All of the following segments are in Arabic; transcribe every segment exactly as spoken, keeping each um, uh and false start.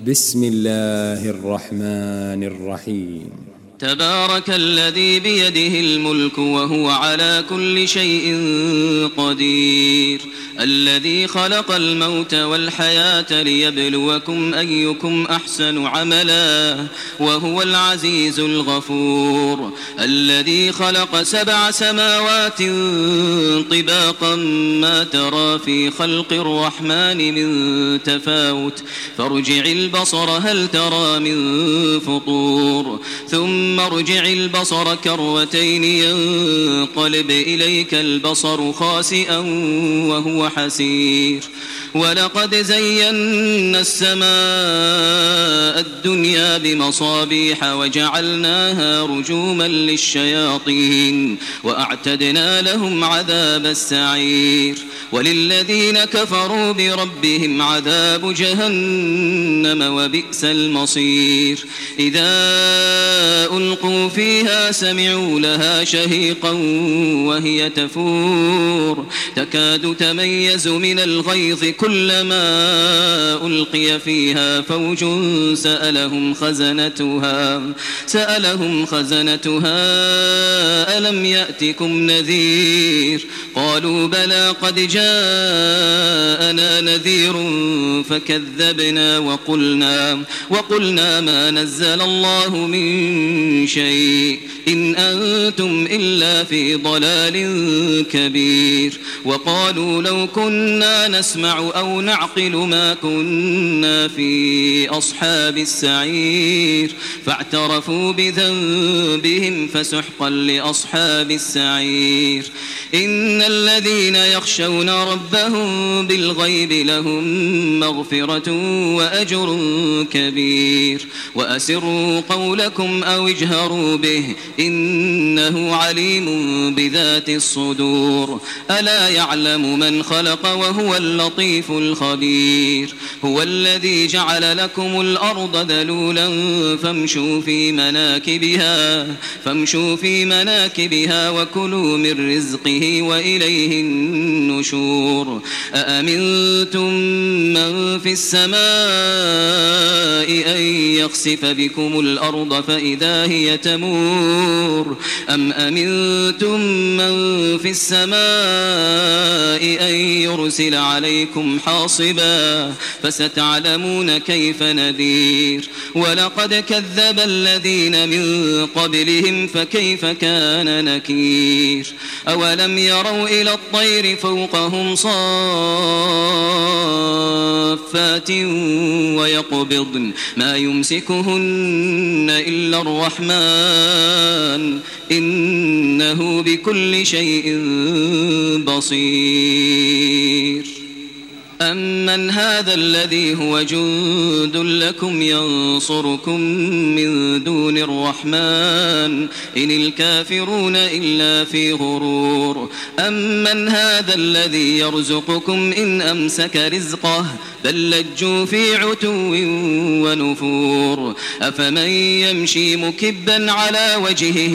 بسم الله الرحمن الرحيم. تبارك الذي بيده الملك وهو على كل شيء قدير، الذي خلق الموت والحياة ليبلوكم أيكم أحسن عملا وهو العزيز الغفور، الذي خلق سبع سماوات طباقا ما ترى في خلق الرحمن من تفاوت فارجع البصر هل ترى من فطور ثم ارجع البصر كرتين ينقلب إليك البصر خاسئا وهو حسير، ولقد زينا السماء الدنيا بمصابيح وجعلناها رجوما للشياطين وأعتدنا لهم عذاب السعير، وللذين كفروا بربهم عذاب جهنم وبئس المصير. إذا ألقوا فيها سمعوا لها شهيقا وهي تفور تكاد تميز من الغيظ كلما ألقي فيها فوج سألهم خزنتها سألهم خزنتها ألم يأتكم نذير قالوا بلى قد جاءنا نذير فكذبنا وقلنا وقلنا ما نزل الله من شيء إن أنتم إلا في ضلال كبير، وقالوا لو كنا نسمع أو نعقل ما كنا في أصحاب السعير فاعترفوا بذنبهم فسحقا لأصحاب السعير. إن الذين يخشون ربهم بالغيب لهم مغفرة وأجر كبير، وأسروا قولكم أو اجهروا به إنه عليم بذات الصدور. ألا يعلم من خلق وهو اللطيف الخبير. هو الذي جعل لكم الأرض ذلولا فامشوا في مناكبها فامشوا في مناكبها وكلوا من رزقه وإليه النشور. أأمنتم من في السماء أن يخسف بكم الأرض فإذا هي تمور أم أمنتم من في السماء أن يرسل عليكم حاصبا فستعلمون كيف نذير. ولقد كذب الذين من قبلهم فكيف كان نكير. أولم يروا إلى الطير فوقهم صافات ويقبضن ما يمسكهن إلا الرحمن إنه بكل شيء بصير. أمن هذا الذي هو جند لكم ينصركم من دون الرحمن إن الكافرون إلا في غرور. أمن هذا الذي يرزقكم إن أمسك رزقه بل لجوا في عتو ونفور. أفمن يمشي مكبا على وجهه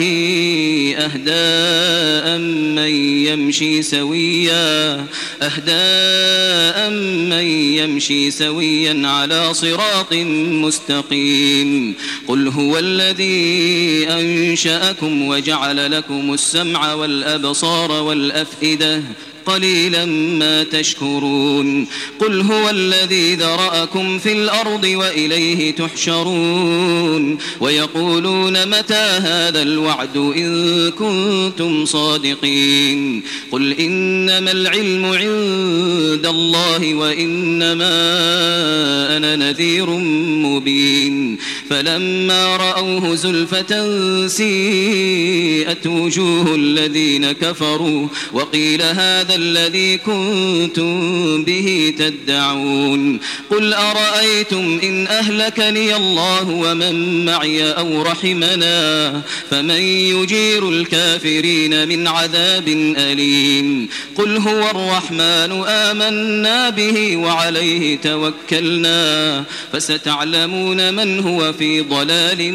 أهدى من يمشي سويا أهدى من يمشي سويا على صراط مستقيم. قل هو الذي أنشأكم وجعل لكم السمع والأبصار والأفئدة قليلا ما تشكرون. قل هو الذي ذرأكم في الأرض وإليه تحشرون. ويقولون متى هذا الوعد إن كنتم صادقين. قل إنما العلم عند الله وإنما أنا نذير مبين. فلما رأوه زلفة سيئت وجوه الذين كفروا وقيل هذا الذي كنتم به تدعون. قل أرأيتم إن أهلكني الله ومن معي أو رحمنا فمن يجير الكافرين من عذاب أليم. قل هو الرحمن آمنا به وعليه توكلنا فستعلمون من هو في ضلال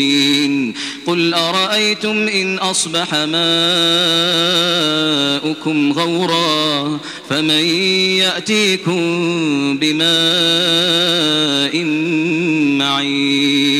مبين. قل أرأيتم إن أصبح ماؤكم زادهم غورا فمن يأتيكم بماء معين